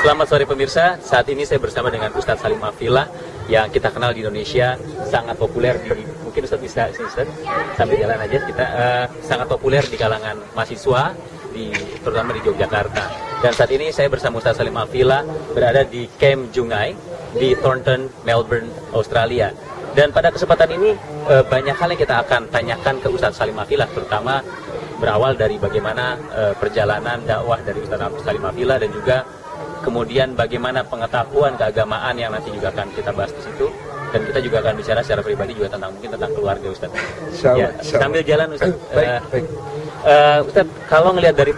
Selamat sore pemirsa, saat ini saya bersama dengan Ustadz Salim Afillah yang kita kenal di Indonesia, sangat populer di, mungkin Ustadz bisa Ustadz sambil jalan aja, kita sangat populer di kalangan mahasiswa, terutama di Yogyakarta. Dan saat ini saya bersama Ustadz Salim Afillah berada di Camp Jungai di Thornton, Melbourne, Australia. Dan pada kesempatan ini banyak hal yang kita akan tanyakan ke Ustadz Salim Afillah, terutama berawal dari bagaimana perjalanan dakwah dari Ustadz Salim Afillah dan juga kemudian bagaimana pengetahuan keagamaan yang nanti juga akan kita bahas di situ, dan kita juga akan bicara secara pribadi juga tentang mungkin tentang keluarga Ustaz. Ya, sambil jalan Ustaz. Baik. Ustaz, kalau ngelihat dari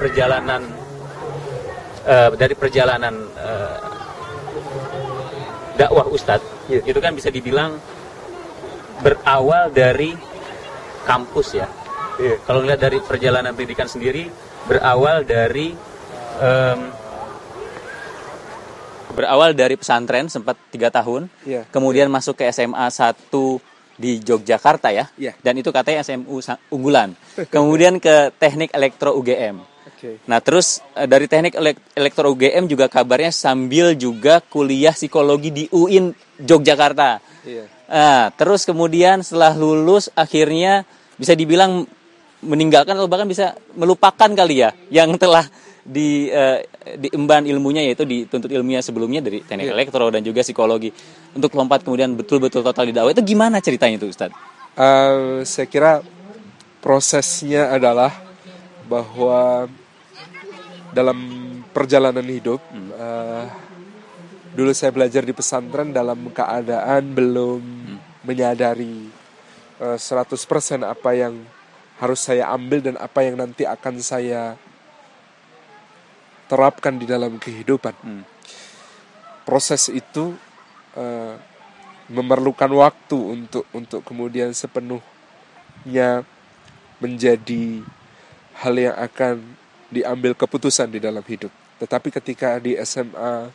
perjalanan dakwah Ustaz, itu kan bisa dibilang berawal dari kampus ya. Kalau ngelihat dari perjalanan pendidikan sendiri berawal dari pesantren sempat 3 tahun, kemudian masuk ke SMA 1 di Yogyakarta ya, dan itu katanya SMU unggulan. Kemudian ke Teknik Elektro UGM. Nah terus dari Teknik Elektro UGM juga kabarnya sambil juga kuliah psikologi di UIN Yogyakarta. Terus kemudian setelah lulus akhirnya bisa dibilang meninggalkan atau bahkan bisa melupakan kali ya yang telah diemban ilmunya, yaitu dituntut ilmunya sebelumnya dari teknik elektro dan juga psikologi, untuk lompat kemudian betul-betul total di dakwah. Itu gimana ceritanya itu Ustaz? Saya kira prosesnya adalah bahwa dalam perjalanan hidup dulu saya belajar di pesantren dalam keadaan belum menyadari 100% apa yang harus saya ambil dan apa yang nanti akan saya terapkan di dalam kehidupan. Proses itu memerlukan waktu untuk kemudian sepenuhnya menjadi hal yang akan diambil keputusan di dalam hidup. Tetapi ketika di SMA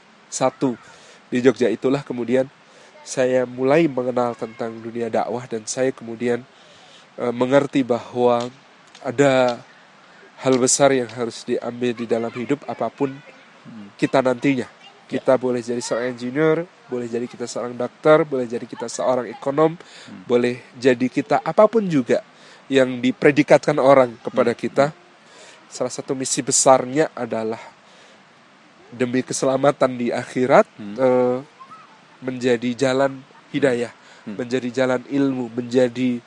1 di Jogja itulah kemudian saya mulai mengenal tentang dunia dakwah, dan saya kemudian mengerti bahwa ada hal besar yang harus diambil di dalam hidup apapun kita nantinya. Kita boleh jadi seorang engineer, boleh jadi kita seorang dokter, boleh jadi kita seorang ekonom, boleh jadi kita apapun juga yang dipredikatkan orang kepada kita. Salah satu misi besarnya adalah demi keselamatan di akhirat, menjadi jalan hidayah, menjadi jalan ilmu, menjadi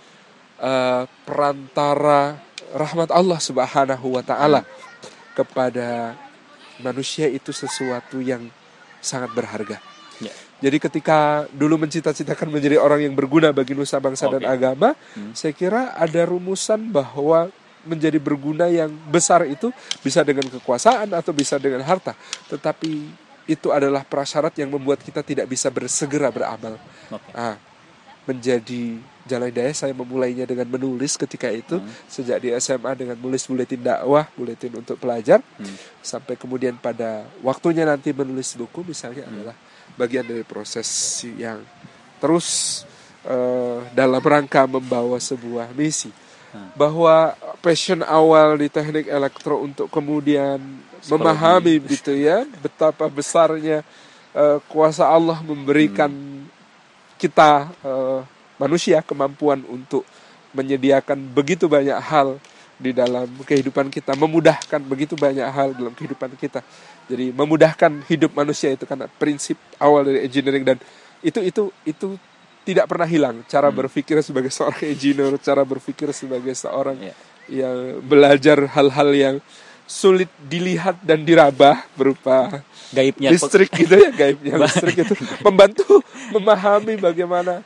perantara rahmat Allah Subhanahu wa Ta'ala kepada manusia. Itu sesuatu yang sangat berharga. Jadi ketika dulu mencita-citakan menjadi orang yang berguna bagi nusa bangsa dan agama, saya kira ada rumusan bahwa menjadi berguna yang besar itu bisa dengan kekuasaan atau bisa dengan harta. Tetapi itu adalah prasyarat yang membuat kita tidak bisa segera beramal. Menjadi jalan hidayah saya memulainya dengan menulis ketika itu, sejak di SMA dengan menulis buletin dakwah, buletin untuk pelajar, sampai kemudian pada waktunya nanti menulis buku misalnya adalah bagian dari proses yang terus dalam rangka membawa sebuah misi. Bahwa passion awal di teknik elektro untuk kemudian memahami gitu ya, betapa besarnya kuasa Allah memberikan kita manusia kemampuan untuk menyediakan begitu banyak hal di dalam kehidupan kita, memudahkan begitu banyak hal dalam kehidupan kita. Jadi memudahkan hidup manusia itu karena prinsip awal dari engineering, dan itu tidak pernah hilang. Cara berpikir sebagai seorang engineer, cara berpikir sebagai seorang yang belajar hal-hal yang sulit dilihat dan diraba berupa gaibnya listrik gitu ya, gaibnya listrik itu membantu memahami bagaimana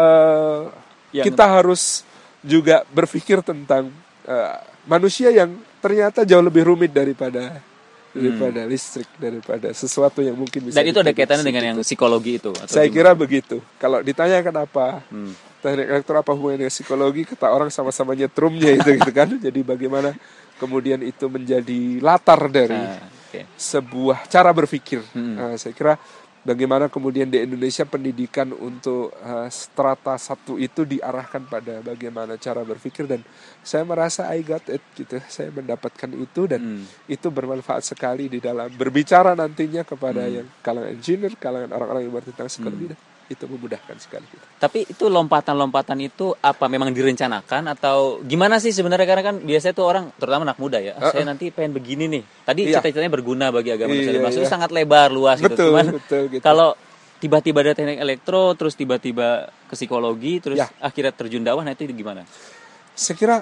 kita harus juga berpikir tentang manusia yang ternyata jauh lebih rumit daripada listrik, daripada sesuatu yang mungkin bisa. Dan itu ada kaitannya dengan yang psikologi itu? Saya kira begitu. Kalau ditanyakan apa teknik elektro apa hubungannya dengan psikologi, kata orang sama-sama nyetrumnya itu gitu kan. Jadi bagaimana kemudian itu menjadi latar dari sebuah cara berpikir. Saya kira Bagaimana kemudian di Indonesia pendidikan untuk strata 1 itu diarahkan pada bagaimana cara berpikir, dan saya merasa I got it gitu. Saya mendapatkan itu dan itu bermanfaat sekali di dalam berbicara nantinya kepada yang kalangan engineer, kalangan orang-orang yang bertentang psikologi, dan itu memudahkan sekali gitu. Tapi itu lompatan-lompatan itu apa memang direncanakan atau gimana sih sebenarnya? Karena kan biasanya tuh orang, terutama anak muda ya, saya nanti pengen begini nih. Tadi cita-citanya berguna bagi agama Nusa Dua Bangsa, itu sangat lebar, luas gitu. Cuman Betul, gitu. kalau tiba-tiba ada teknik elektro, terus tiba-tiba ke psikologi, terus akhirnya terjun dakwah, nah itu gimana? Saya kira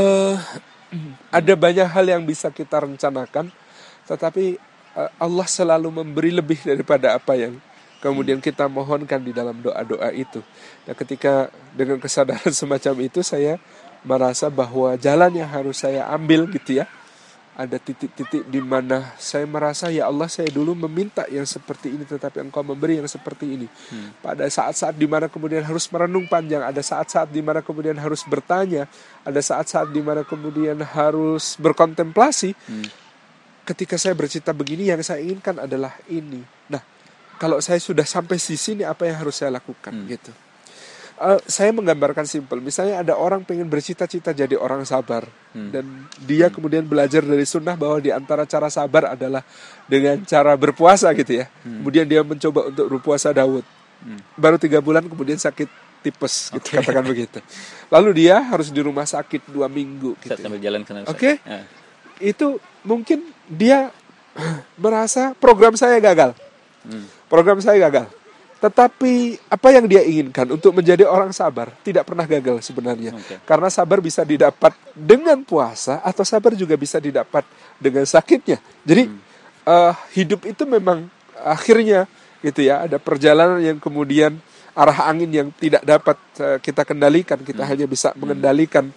ada banyak hal yang bisa kita rencanakan, tetapi Allah selalu memberi lebih daripada apa yang kemudian kita mohonkan di dalam doa-doa itu. Dan ketika dengan kesadaran semacam itu, saya merasa bahwa jalan yang harus saya ambil gitu ya, ada titik-titik di mana saya merasa, ya Allah, saya dulu meminta yang seperti ini, tetapi Engkau memberi yang seperti ini. Pada saat-saat di mana kemudian harus merenung panjang, ada saat-saat di mana kemudian harus bertanya, ada saat-saat di mana kemudian harus berkontemplasi. Ketika saya bercita begini, yang saya inginkan adalah ini. Nah, kalau saya sudah sampai di sini, apa yang harus saya lakukan gitu. Saya menggambarkan simpel. Misalnya ada orang pengen bercita-cita jadi orang sabar, dan dia kemudian belajar dari sunnah bahwa di antara cara sabar adalah dengan cara berpuasa gitu ya. Kemudian dia mencoba untuk berpuasa Daud. Baru 3 bulan kemudian sakit tipes gitu, katakan begitu. Lalu dia harus di rumah sakit 2 minggu gitu. Sambil jalan ke sana. Itu mungkin dia merasa program saya gagal. Program saya gagal. Tetapi apa yang dia inginkan untuk menjadi orang sabar tidak pernah gagal sebenarnya. Karena sabar bisa didapat dengan puasa, atau sabar juga bisa didapat dengan sakitnya. Jadi hidup itu memang akhirnya gitu ya, ada perjalanan yang kemudian arah angin yang tidak dapat kita kendalikan. Kita hanya bisa mengendalikan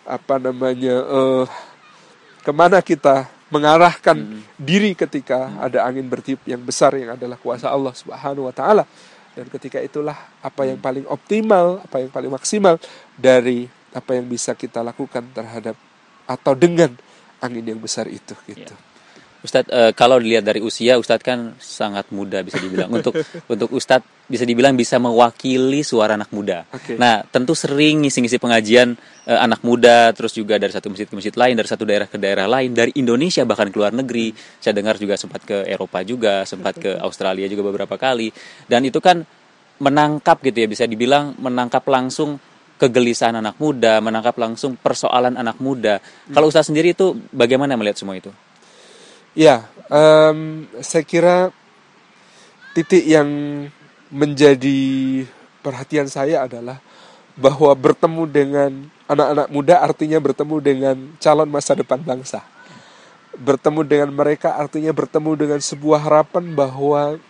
kemana kita mengarahkan diri ketika ada angin bertiup yang besar, yang adalah kuasa Allah Subhanahu wa taala. Dan ketika itulah apa yang paling optimal, apa yang paling maksimal dari apa yang bisa kita lakukan terhadap atau dengan angin yang besar itu gitu. Ustadz, kalau dilihat dari usia, Ustadz kan sangat muda bisa dibilang. Untuk Ustadz bisa dibilang bisa mewakili suara anak muda. Nah, tentu sering ngisi-ngisi pengajian anak muda, terus juga dari satu masjid ke masjid lain, dari satu daerah ke daerah lain, dari Indonesia bahkan ke luar negeri. Saya dengar juga sempat ke Eropa juga, sempat ke Australia juga beberapa kali. Dan itu kan menangkap gitu ya, bisa dibilang menangkap langsung kegelisahan anak muda, menangkap langsung persoalan anak muda. Kalau Ustadz sendiri itu bagaimana melihat semua itu? Ya, saya kira titik yang menjadi perhatian saya adalah bahwa bertemu dengan anak-anak muda artinya bertemu dengan calon masa depan bangsa. Bertemu dengan mereka artinya bertemu dengan sebuah harapan bahwa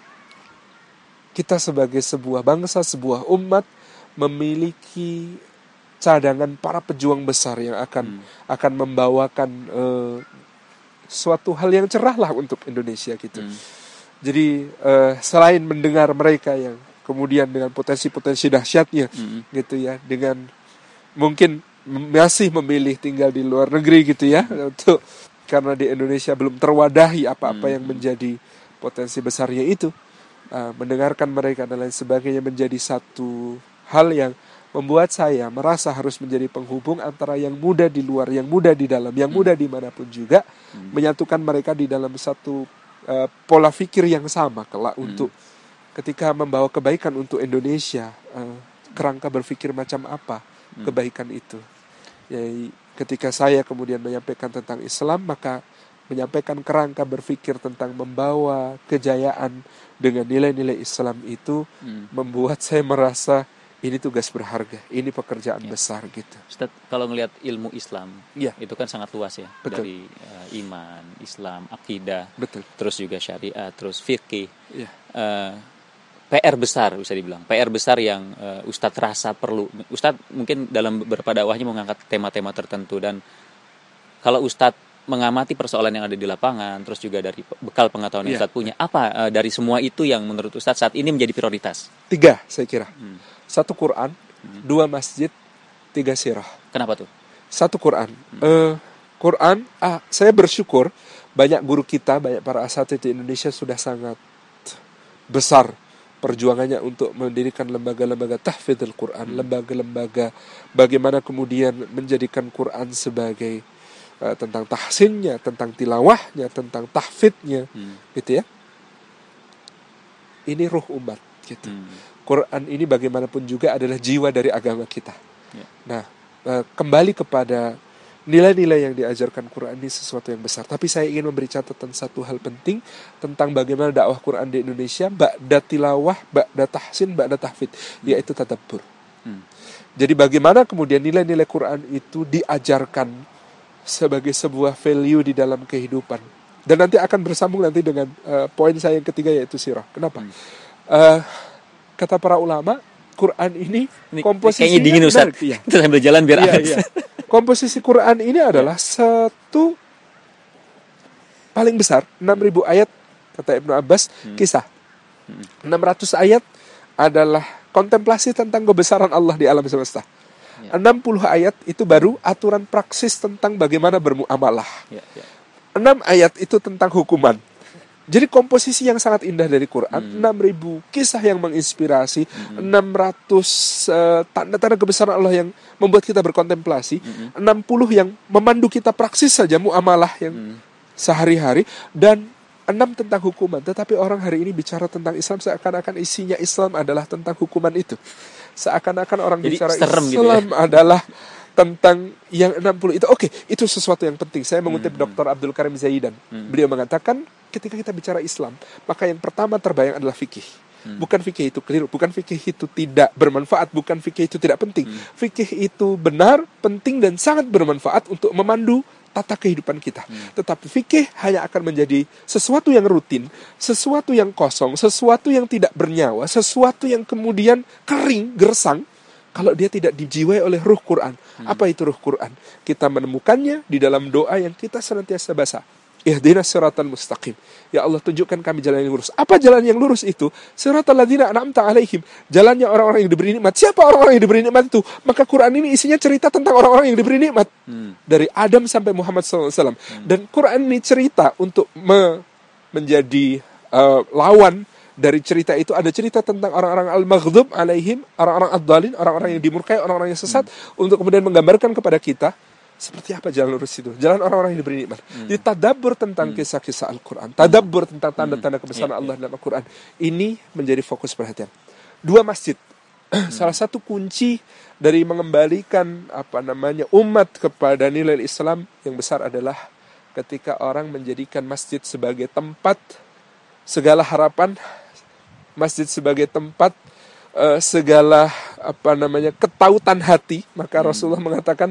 kita sebagai sebuah bangsa, sebuah umat memiliki cadangan para pejuang besar yang akan membawakan suatu hal yang cerah lah untuk Indonesia gitu. Jadi selain mendengar mereka yang kemudian dengan potensi-potensi dahsyatnya gitu ya, dengan mungkin masih memilih tinggal di luar negeri gitu ya, untuk karena di Indonesia belum terwadahi apa-apa yang menjadi potensi besarnya itu, mendengarkan mereka dan lain sebagainya menjadi satu hal yang membuat saya merasa harus menjadi penghubung antara yang muda di luar, yang muda di dalam, yang muda dimanapun juga, menyatukan mereka di dalam satu pola pikir yang sama kelak untuk ketika membawa kebaikan untuk Indonesia. Kerangka berpikir macam apa kebaikan itu? Ya, ketika saya kemudian menyampaikan tentang Islam, maka menyampaikan kerangka berpikir tentang membawa kejayaan dengan nilai-nilai Islam itu membuat saya merasa ini tugas berharga, ini pekerjaan besar gitu. Ustaz, kalau ngelihat ilmu Islam, itu kan sangat luas ya. Betul. Dari iman, Islam, akidah, terus juga syariat, terus fikih. PR besar bisa dibilang, PR besar yang Ustadz rasa perlu. Ustadz mungkin dalam beberapa dakwahnya mengangkat tema-tema tertentu, dan kalau Ustadz mengamati persoalan yang ada di lapangan, terus juga dari bekal pengetahuan yang Ustadz punya, apa dari semua itu yang menurut Ustadz saat ini menjadi prioritas? 3 saya kira. 1 Quran, 2 masjid, 3 sirah. Kenapa tuh? 1 Quran. Quran, saya bersyukur banyak guru kita, banyak para asatidz di Indonesia sudah sangat besar perjuangannya untuk mendirikan lembaga-lembaga tahfidzul Quran, lembaga-lembaga bagaimana kemudian menjadikan Quran sebagai tentang tahsinnya, tentang tilawahnya, tentang tahfidznya, gitu ya. Ini ruh umat, gitu. Quran ini bagaimanapun juga adalah jiwa dari agama kita. Nah, kembali kepada nilai-nilai yang diajarkan Quran ini sesuatu yang besar. Tapi saya ingin memberi catatan satu hal penting tentang bagaimana dakwah Quran di Indonesia, ba'da tilawah, ba'da tahsin, ba'da tahfidz, yaitu tadabbur. Jadi bagaimana kemudian nilai-nilai Quran itu diajarkan sebagai sebuah value di dalam kehidupan. Dan nanti akan bersambung nanti dengan poin saya yang ketiga, yaitu sirah. Kenapa? Kata para ulama, Quran ini komposisinya kayaknya dingin Ustaz. Kita sambil jalan biar hangat. Iya. Komposisi Quran ini adalah satu paling besar, 6.000 ayat, kata Ibnu Abbas, kisah. 600 ayat adalah kontemplasi tentang kebesaran Allah di alam semesta. 60 ayat itu baru aturan praksis tentang bagaimana bermuamalah. 6 ayat itu tentang hukuman. Jadi komposisi yang sangat indah dari Quran, 6.000 kisah yang menginspirasi, 600 tanda-tanda kebesaran Allah yang membuat kita berkontemplasi, 60 yang memandu kita praksis saja muamalah yang sehari-hari, dan 6 tentang hukuman. Tetapi orang hari ini bicara tentang Islam seakan-akan isinya Islam adalah tentang hukuman itu. Seakan-akan orang jadi bicara Islam gitu ya? Adalah tentang yang 60 itu. Oke, itu sesuatu yang penting. Saya mengutip Dr. Abdul Karim Zaidan. Beliau mengatakan, ketika kita bicara Islam, maka yang pertama terbayang adalah fikih. Bukan fikih itu keliru, bukan fikih itu tidak bermanfaat, bukan fikih itu tidak penting. Fikih itu benar, penting, dan sangat bermanfaat untuk memandu tata kehidupan kita. Tetapi fikih hanya akan menjadi sesuatu yang rutin, sesuatu yang kosong, sesuatu yang tidak bernyawa, sesuatu yang kemudian kering, gersang, kalau dia tidak dijiwai oleh ruh Quran. Apa itu ruh Quran? Kita menemukannya di dalam doa yang kita senantiasa baca. Ihdinas siratal mustaqim. Ya Allah, tunjukkan kami jalan yang lurus. Apa jalan yang lurus itu? Siratal ladzina an'amta alaihim. Jalannya orang-orang yang diberi nikmat. Siapa orang-orang yang diberi nikmat itu? Maka Quran ini isinya cerita tentang orang-orang yang diberi nikmat. Dari Adam sampai Muhammad SAW. Dan Quran ini cerita untuk menjadi lawan dari cerita itu. Ada cerita tentang orang-orang al-maghdub alaihim, orang-orang ad-dhalin, orang-orang yang dimurkai, orang-orang yang sesat, untuk kemudian menggambarkan kepada kita seperti apa jalan lurus itu, jalan orang-orang yang diberi nikmat. Jadi tadabbur tentang kisah-kisah Al-Quran, tadabbur tentang tanda-tanda kebesaran Allah dalam Al-Quran, ini menjadi fokus perhatian. 2 masjid. Salah satu kunci dari mengembalikan umat kepada nilai Islam yang besar adalah ketika orang menjadikan masjid sebagai tempat segala harapan, masjid sebagai tempat segala ketautan hati. Maka Rasulullah mengatakan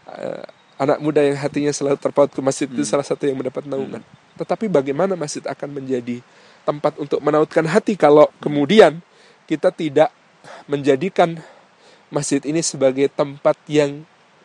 anak muda yang hatinya selalu terpaut ke masjid itu salah satu yang mendapat naungan. Tetapi bagaimana masjid akan menjadi tempat untuk menautkan hati kalau kemudian kita tidak menjadikan masjid ini sebagai tempat yang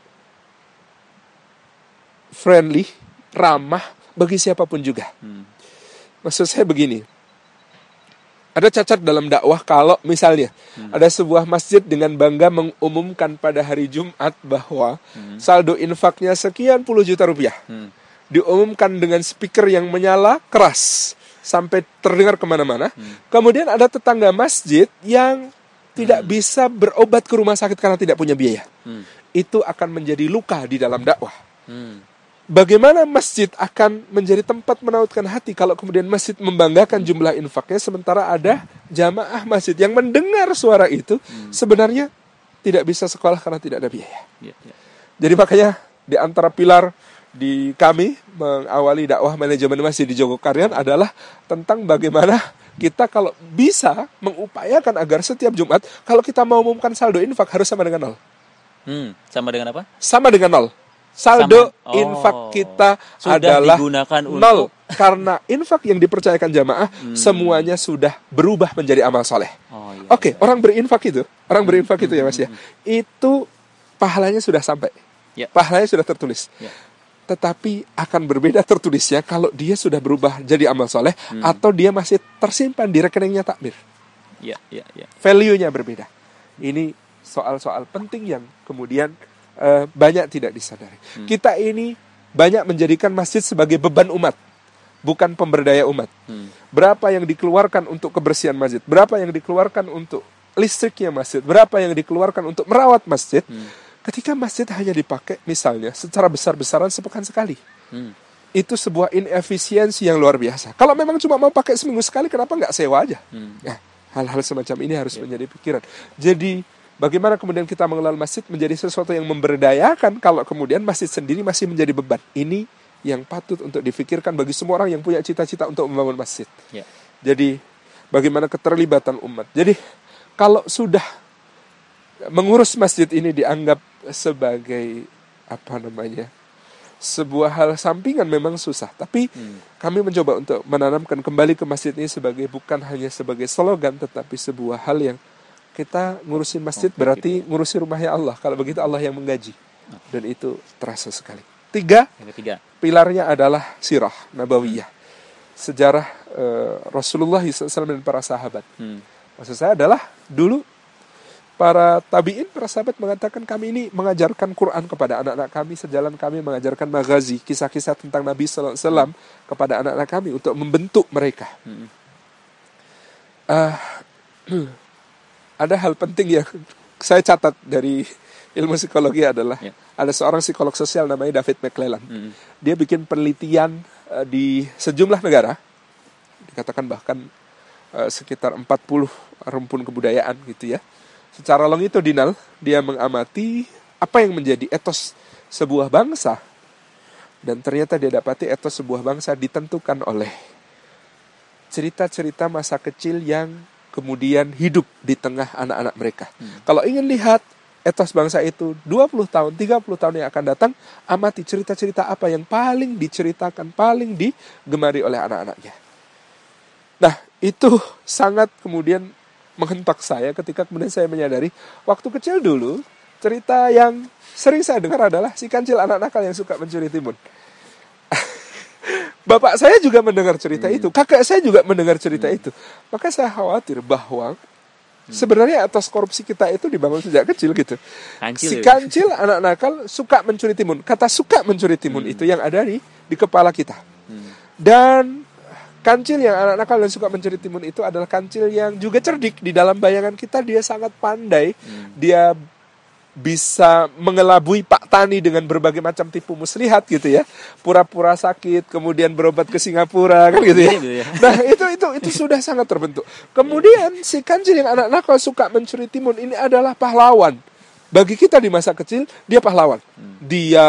friendly, ramah bagi siapapun juga. Maksud saya begini, ada cacat dalam dakwah kalau misalnya ada sebuah masjid dengan bangga mengumumkan pada hari Jumat bahwa saldo infaknya sekian puluh juta rupiah. Diumumkan dengan speaker yang menyala keras sampai terdengar kemana-mana. Kemudian ada tetangga masjid yang tidak bisa berobat ke rumah sakit karena tidak punya biaya. Itu akan menjadi luka di dalam dakwah. Bagaimana masjid akan menjadi tempat menautkan hati kalau kemudian masjid membanggakan jumlah infaknya, sementara ada jamaah masjid yang mendengar suara itu sebenarnya tidak bisa sekolah karena tidak ada biaya. Jadi makanya di antara pilar di kami mengawali dakwah manajemen masjid di Jogokarian adalah tentang bagaimana kita kalau bisa mengupayakan agar setiap Jumat kalau kita mau umumkan saldo infak harus sama dengan 0. Sama dengan apa? Sama dengan 0. Saldo infak kita adalah digunakan 0 karena infak yang dipercayakan jamaah semuanya sudah berubah menjadi amal soleh. Oke, orang berinfak itu ya Mas ya, itu pahalanya sudah sampai, pahalanya sudah tertulis. Tetapi akan berbeda tertulisnya kalau dia sudah berubah jadi amal soleh atau dia masih tersimpan di rekeningnya takmir. Value-nya berbeda. Ini soal-soal penting yang kemudian banyak tidak disadari. Kita ini banyak menjadikan masjid sebagai beban umat. bukan pemberdaya umat. Berapa yang dikeluarkan untuk kebersihan masjid, berapa yang dikeluarkan untuk listriknya masjid, berapa yang dikeluarkan untuk merawat masjid, ketika masjid hanya dipakai misalnya secara besar-besaran sepekan sekali. Itu sebuah inefisiensi yang luar biasa. Kalau memang cuma mau pakai seminggu sekali, kenapa nggak sewa aja? Nah, hal-hal semacam ini harus menjadi pikiran. Jadi bagaimana kemudian kita mengelola masjid menjadi sesuatu yang memberdayakan, kalau kemudian masjid sendiri masih menjadi beban. Ini yang patut untuk difikirkan bagi semua orang yang punya cita-cita untuk membangun masjid. Jadi bagaimana keterlibatan umat. Jadi kalau sudah mengurus masjid ini dianggap sebagai sebuah hal sampingan, memang susah. Tapi kami mencoba untuk menanamkan kembali ke masjid ini sebagai bukan hanya sebagai slogan, tetapi sebuah hal yang kita ngurusin masjid berarti ngurusin rumahnya Allah. Kalau begitu Allah yang menggaji. Dan itu terasa sekali. Yang ketiga, pilarnya adalah sirah nabawiyah. Sejarah Rasulullah SAW dan para sahabat. Maksud saya adalah dulu para tabi'in, para sahabat mengatakan kami ini mengajarkan Quran kepada anak-anak kami, sejalan kami mengajarkan maghazi, kisah-kisah tentang Nabi SAW kepada anak-anak kami untuk membentuk mereka. Ada hal penting yang saya catat dari ilmu psikologi adalah ada seorang psikolog sosial namanya David McClellan. Dia bikin penelitian di sejumlah negara, dikatakan bahkan sekitar 40 rumpun kebudayaan gitu ya. Secara longitudinal dia mengamati apa yang menjadi etos sebuah bangsa, dan ternyata dia dapati etos sebuah bangsa ditentukan oleh cerita-cerita masa kecil yang kemudian hidup di tengah anak-anak mereka. Kalau ingin lihat etos bangsa itu 20 tahun, 30 tahun yang akan datang, amati cerita-cerita apa yang paling diceritakan, paling digemari oleh anak-anaknya. Nah, itu sangat kemudian menghentak saya ketika kemudian saya menyadari, waktu kecil dulu, cerita yang sering saya dengar adalah si kancil anak nakal yang suka mencuri timun. Bapak saya juga mendengar cerita itu, kakak saya juga mendengar cerita itu. Maka saya khawatir bahwa sebenarnya atas korupsi kita itu dibangun sejak kecil gitu. Si kancil anak nakal suka mencuri timun. Kata suka mencuri timun itu yang ada di kepala kita. Dan kancil yang anak nakal dan suka mencuri timun itu adalah kancil yang juga cerdik. Di dalam bayangan kita dia sangat pandai. Dia bisa mengelabui Pak Tani dengan berbagai macam tipu muslihat gitu ya. Pura-pura sakit, kemudian berobat ke Singapura kan gitu ya. Nah, itu sudah sangat terbentuk. Kemudian si kancil yang anak nakal suka mencuri timun ini adalah pahlawan. Bagi kita di masa kecil dia pahlawan. Dia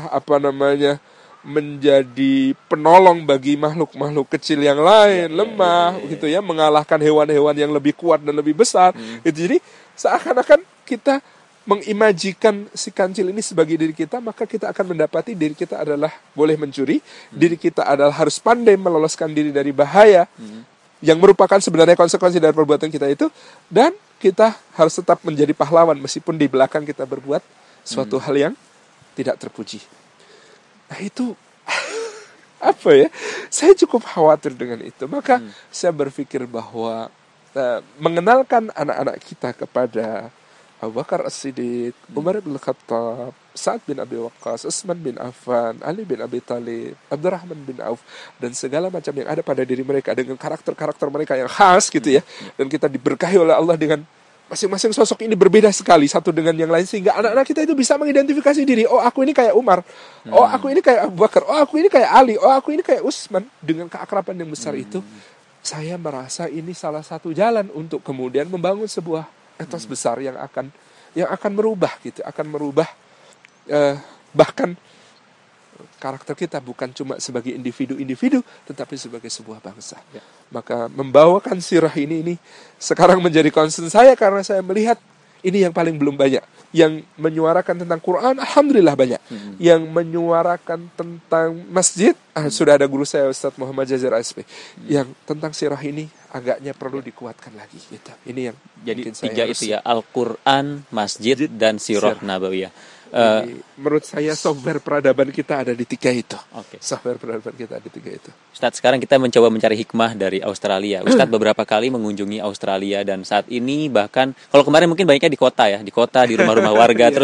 menjadi penolong bagi makhluk-makhluk kecil yang lain, lemah gitu ya, mengalahkan hewan-hewan yang lebih kuat dan lebih besar. Jadi seakan-akan kita mengimajikan si kancil ini sebagai diri kita, maka kita akan mendapati diri kita adalah boleh mencuri, diri kita adalah harus pandai meloloskan diri dari bahaya yang merupakan sebenarnya konsekuensi dari perbuatan kita itu, dan kita harus tetap menjadi pahlawan meskipun di belakang kita berbuat suatu hal yang tidak terpuji. Nah itu apa ya? Saya cukup khawatir dengan itu. Maka saya berpikir bahwa mengenalkan anak-anak kita kepada Abu Bakar As-Siddiq, Umar bin Khattab, Sa'ad bin Abi Waqqas, Utsman bin Affan, Ali bin Abi Thalib, Abdurrahman bin Auf, dan segala macam yang ada pada diri mereka dengan karakter-karakter mereka yang khas gitu ya. Dan kita diberkahi oleh Allah dengan masing-masing sosok ini berbeda sekali satu dengan yang lain, sehingga anak-anak kita itu bisa mengidentifikasi diri. Oh, aku ini kayak Umar. Oh, aku ini kayak Abu Bakar. Oh, aku ini kayak Ali. Oh, aku ini kayak Utsman. Dengan keakraban yang besar itu, saya merasa ini salah satu jalan untuk kemudian membangun sebuah etos besar yang akan merubah gitu, akan merubah bahkan karakter kita bukan cuma sebagai individu-individu, tetapi sebagai sebuah bangsa. Maka membawakan sirah ini sekarang menjadi concern saya, karena saya melihat ini yang paling belum banyak. Yang menyuarakan tentang Quran, alhamdulillah banyak. Yang menyuarakan tentang masjid, sudah ada guru saya Ustaz Muhammad Jazir ASP. Yang tentang sirah ini agaknya perlu dikuatkan lagi gitu. Ini yang jadi tiga itu ya, Al-Quran, masjid, dan sirah nabawiyah. Menurut saya software peradaban kita ada di tiga itu. Software peradaban kita ada di tiga itu. Ustadz, sekarang kita mencoba mencari hikmah dari Australia. Ustadz beberapa kali mengunjungi Australia, dan saat ini bahkan kalau kemarin mungkin banyaknya di kota ya, di kota, di rumah-rumah warga. Terus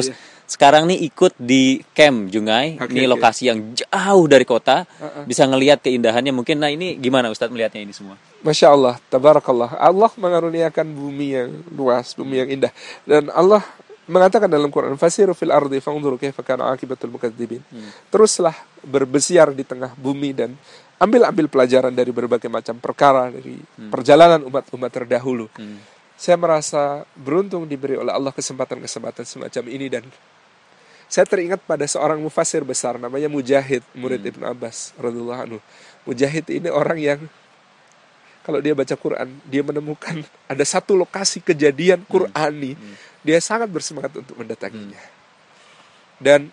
sekarang nih ikut di Camp Jungai, ini lokasi yang jauh dari kota, bisa ngelihat keindahannya mungkin. Nah ini gimana Ustadz melihatnya ini semua? Masya Allah, tabarakallah. Allah mengaruniakan bumi yang luas, bumi yang indah. Dan Allah mengatakan dalam Quran, "Fasiru fil ardi fanzuru kaifa kana aqibatul mukadzibin." Teruslah berbesiar di tengah bumi dan ambil pelajaran dari berbagai macam perkara dari perjalanan umat-umat terdahulu. Saya merasa beruntung diberi oleh Allah kesempatan-kesempatan semacam ini, dan saya teringat pada seorang mufasir besar namanya Mujahid, murid Ibn Abbas radhiyallahu anhu. Mujahid ini orang yang kalau dia baca Quran, dia menemukan ada satu lokasi kejadian Qurani, dia sangat bersemangat untuk mendatanginya. Dan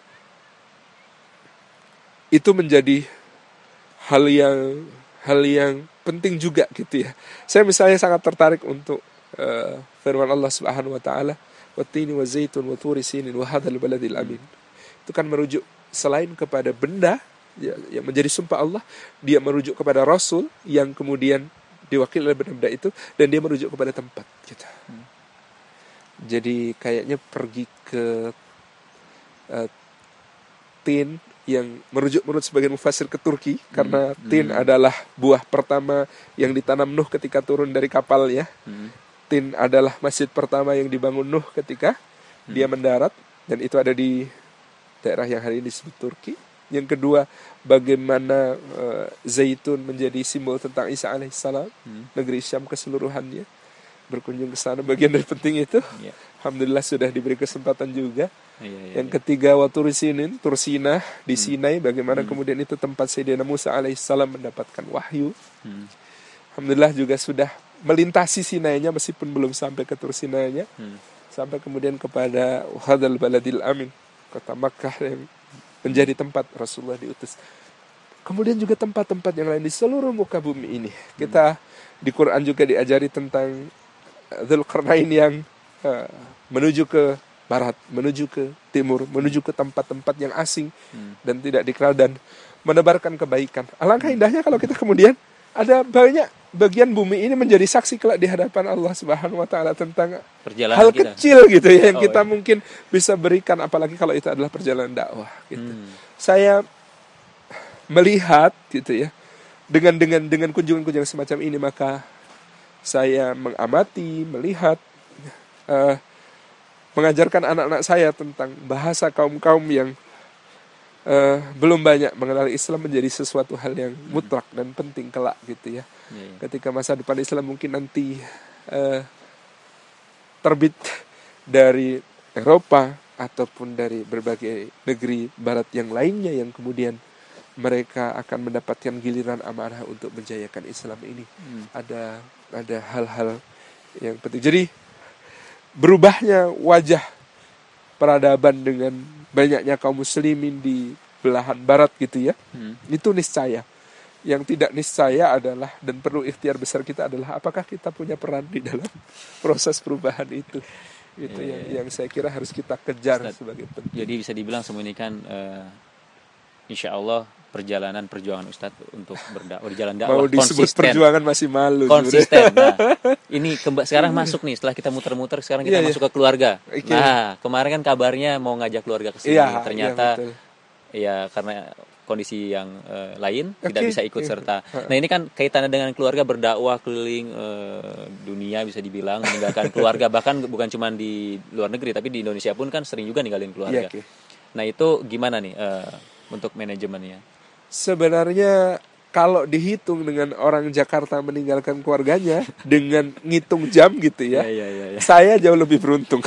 itu menjadi hal yang penting juga gitu ya. Saya misalnya sangat tertarik untuk firman Allah Subhanahu wa taala, "Wattini wazaitun wa turi sinin wa hadzal baladil amin." Itu kan merujuk selain kepada benda yang menjadi sumpah Allah, dia merujuk kepada Rasul yang kemudian diwakili oleh benda-benda itu, dan dia merujuk kepada tempat gitu. Jadi kayaknya pergi ke Tin yang merujuk menurut sebagian mufasir ke Turki, karena Tin adalah buah pertama yang ditanam Nuh ketika turun dari kapalnya. Tin adalah masjid pertama yang dibangun Nuh ketika dia mendarat, dan itu ada di daerah yang hari ini disebut Turki. Yang kedua, bagaimana zaitun menjadi simbol tentang Isa alaihissalam, negeri Syam keseluruhannya. Berkunjung ke sana bagian dari penting itu. Alhamdulillah sudah diberi kesempatan juga. Yang ketiga, Tur Sinah di Sinai, bagaimana kemudian itu tempat Sayyidina Musa alaihissalam mendapatkan wahyu. Alhamdulillah juga sudah melintasi Sinainya meskipun belum sampai ke Tur Sinainya, sampai kemudian kepada Hadzal Baladil Amin, kota Makkah yang menjadi tempat Rasulullah diutus. Kemudian juga tempat-tempat yang lain di seluruh muka bumi ini. Kita di Quran juga diajari tentang Dzulqarnain yang menuju ke barat, menuju ke timur, menuju ke tempat-tempat yang asing dan tidak dikenal, dan menebarkan kebaikan. Alangkah indahnya kalau kita kemudian ada banyak bagian bumi ini menjadi saksi kelak di hadapan Allah Subhanahu wa taala tentang perjalanan hal kita kecil gitu ya, yang kita mungkin bisa berikan, apalagi kalau itu adalah perjalanan dakwah gitu. Saya melihat gitu ya, dengan kunjungan-kunjungan semacam ini, maka saya mengamati, melihat, mengajarkan anak-anak saya tentang bahasa kaum-kaum yang belum banyak mengenali Islam menjadi sesuatu hal yang mutlak dan penting kelak gitu ya. Ketika masa depan Islam mungkin nanti terbit dari Eropa ataupun dari berbagai negeri barat yang lainnya, yang kemudian mereka akan mendapatkan giliran amanah untuk menjayakan Islam ini. Ada hal-hal yang penting. Jadi berubahnya wajah peradaban dengan banyaknya kaum muslimin di belahan barat gitu ya, itu niscaya. Yang tidak niscaya adalah, dan perlu ikhtiar besar kita adalah, apakah kita punya peran di dalam proses perubahan itu. Itu yang saya kira harus kita kejar Ustaz, sebagai penting. Jadi bisa dibilang semua ini kan insya Allah perjuangan Ustadz untuk berjalan dakwah mau disebut konsisten. Perjuangan masih malu. Konsisten. Nah, ini sekarang masuk nih, setelah kita muter-muter, sekarang kita masuk ke keluarga. Nah, kemarin kan kabarnya mau ngajak keluarga ke sini, ternyata ya karena kondisi yang lain tidak bisa ikut serta. Nah, ini kan kaitannya dengan keluarga, berdakwah keliling dunia bisa dibilang, meninggalkan keluarga, bahkan bukan cuma di luar negeri tapi di Indonesia pun kan sering juga ninggalin keluarga. Nah, itu gimana nih untuk manajemennya? Sebenarnya kalau dihitung dengan orang Jakarta meninggalkan keluarganya dengan ngitung jam gitu ya, saya jauh lebih beruntung.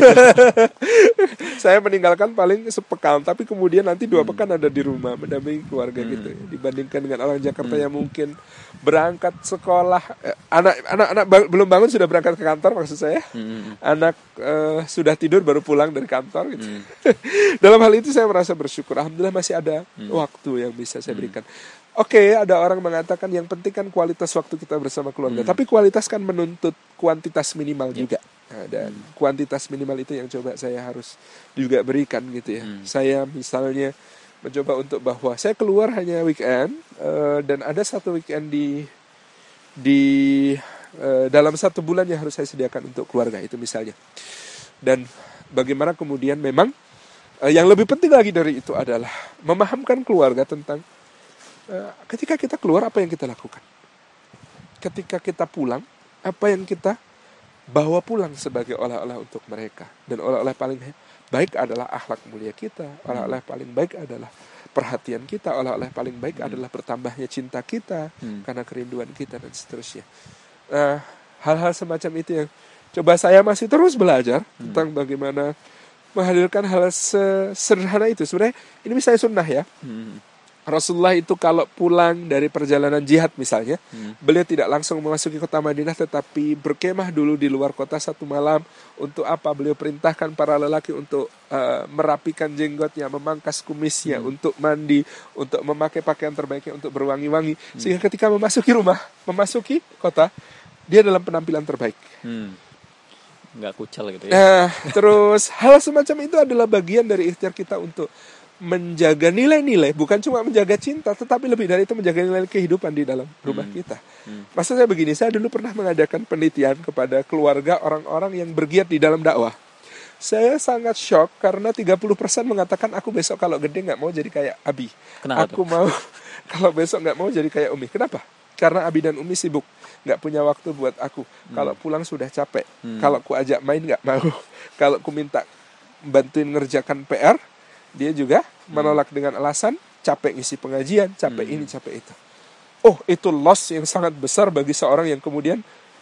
Saya meninggalkan paling sepekan, tapi kemudian nanti 2 pekan ada di rumah mendampingi keluarga gitu ya. Dibandingkan dengan orang Jakarta yang mungkin berangkat sekolah, anak belum bangun sudah berangkat ke kantor, maksud saya. Anak sudah tidur baru pulang dari kantor gitu. Dalam hal itu saya merasa bersyukur. Alhamdulillah masih ada waktu yang bisa saya berikan. Oke, ada orang mengatakan yang penting kan kualitas waktu kita bersama keluarga, tapi kualitas kan menuntut kuantitas minimal juga. Nah, dan kuantitas minimal itu yang coba saya harus juga berikan gitu ya. Saya misalnya mencoba untuk bahwa saya keluar hanya weekend, dan ada satu weekend di dalam 1 bulan yang harus saya sediakan untuk keluarga itu misalnya. Dan bagaimana kemudian memang Yang lebih penting lagi dari itu adalah memahamkan keluarga tentang ketika kita keluar apa yang kita lakukan. Ketika kita pulang, apa yang kita bawa pulang sebagai oleh-oleh untuk mereka. Dan oleh-oleh paling baik adalah akhlak mulia kita. Oleh-oleh paling baik adalah perhatian kita. Oleh-oleh paling baik adalah bertambahnya cinta kita karena kerinduan kita dan seterusnya. Hal-hal semacam itu yang coba saya masih terus belajar tentang bagaimana menghadirkan hal sederhana itu. Sebenarnya ini misalnya sunnah ya. Rasulullah itu kalau pulang dari perjalanan jihad misalnya, beliau tidak langsung memasuki kota Madinah, tetapi berkemah dulu di luar kota 1 malam. Untuk apa? Beliau perintahkan para lelaki untuk merapikan jenggotnya, memangkas kumisnya, untuk mandi, untuk memakai pakaian terbaiknya, untuk berwangi-wangi. Sehingga ketika memasuki rumah, memasuki kota, dia dalam penampilan terbaik. Nggak kucel gitu ya. Nah, terus hal semacam itu adalah bagian dari ikhtiar kita untuk menjaga nilai-nilai, bukan cuma menjaga cinta, tetapi lebih dari itu menjaga nilai kehidupan di dalam rumah kita. Maksud saya begini, saya dulu pernah mengadakan penelitian kepada keluarga orang-orang yang bergiat di dalam dakwah. Saya sangat shock karena 30% mengatakan aku besok kalau gede nggak mau jadi kayak Abi. Kenapa aku mau kalau besok nggak mau jadi kayak Umi. Kenapa? Karena Abi dan Umi sibuk, nggak punya waktu buat aku. Kalau pulang sudah capek. Kalau ku ajak main nggak mau. Kalau ku minta bantuin ngerjakan PR, dia juga menolak dengan alasan capek ngisi pengajian, capek ini, capek itu. Oh, itu loss yang sangat besar bagi seorang yang kemudian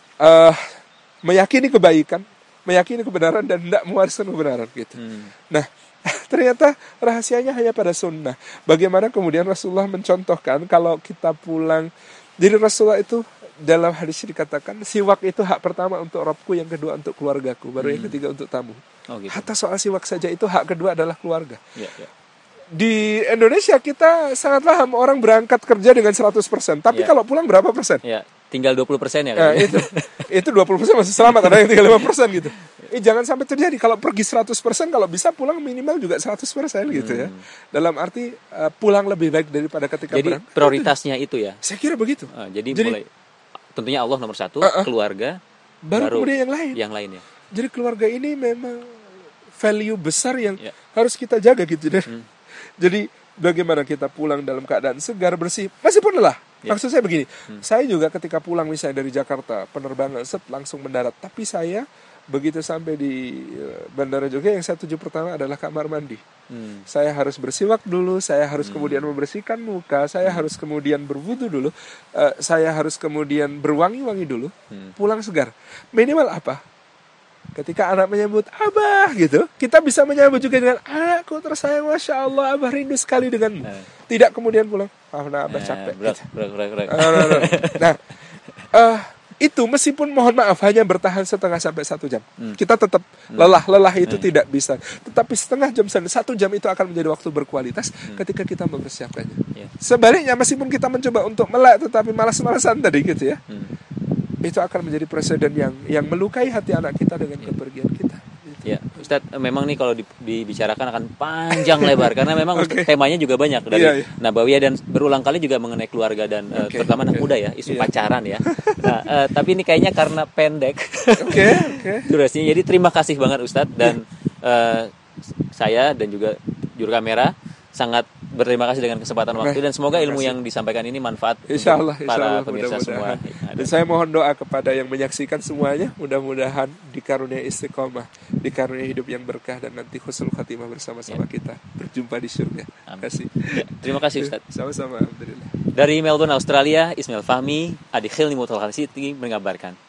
meyakini kebaikan, meyakini kebenaran dan tidak mewariskan kebenaran gitu. Nah, ternyata rahasianya hanya pada sunnah. Bagaimana kemudian Rasulullah mencontohkan kalau kita pulang. Jadi Rasulullah itu dalam hadis dikatakan siwak itu hak pertama untuk Rabbku, yang kedua untuk keluargaku, baru yang ketiga untuk tamu. Gitu. Hatta soal siwak saja itu hak kedua adalah keluarga. Ya. Di Indonesia kita sangat paham orang berangkat kerja dengan 100%, tapi kalau pulang berapa persen? Ya, tinggal 20% ya. Nah, itu 20% masih selamat, ada yang tinggal 5% gitu. Jangan sampai terjadi kalau pergi 100%, kalau bisa pulang minimal juga 100% gitu ya. Dalam arti pulang lebih baik daripada ketika jadi berangkat. Prioritasnya itu ya. Saya kira begitu. Jadi mulai tentunya Allah nomor 1, keluarga, baru kemudian yang lain ya. Jadi keluarga ini memang value besar yang harus kita jaga gitu deh. Jadi bagaimana kita pulang dalam keadaan segar, bersih, meskipun lelah. Maksud saya begini, saya juga ketika pulang misalnya dari Jakarta, penerbangan langsung mendarat, tapi saya begitu sampai di Bandara Jogja, yang saya tuju pertama adalah kamar mandi. Saya harus bersiwak dulu, saya harus kemudian membersihkan muka, saya harus kemudian berwudu dulu, saya harus kemudian berwangi-wangi dulu, pulang segar. Minimal apa? Ketika anak menyebut Abah gitu, kita bisa menyambut juga dengan anakku tersayang, Masya Allah, Abah rindu sekali denganmu. Tidak kemudian pulang, Abah capek. Nah, itu meskipun mohon maaf hanya bertahan setengah sampai 1 jam, kita tetap lelah itu tidak bisa. Tetapi setengah jam, 1 jam itu akan menjadi waktu berkualitas ketika kita mempersiapkannya. Sebaliknya meskipun kita mencoba untuk melek tetapi malas-malasan tadi gitu ya, itu akan menjadi presiden yang melukai hati anak kita dengan kepergian kita. Ya, Ustadz, memang nih kalau dibicarakan akan panjang lebar karena memang temanya juga banyak dari Nabawiyah dan berulang kali juga mengenai keluarga dan terutama anak muda ya, isu pacaran ya. Nah, tapi ini kayaknya karena pendek durasinya. Jadi terima kasih banget Ustadz dan saya dan juga juru kamera sangat berterima kasih dengan kesempatan waktu dan semoga ilmu yang disampaikan ini manfaat untuk para pemirsa semua. Dan saya mohon doa kepada yang menyaksikan semuanya, mudah-mudahan dikaruniai istiqomah, dikaruniai hidup yang berkah dan nanti husnul khatimah bersama-sama kita berjumpa di surga. Terima kasih. Terima kasih Ustaz. Sama-sama, alhamdulillah. Dari Melbourne, Australia, Ismail Fahmi, Adi Khilni Mutal Siti mengabarkan.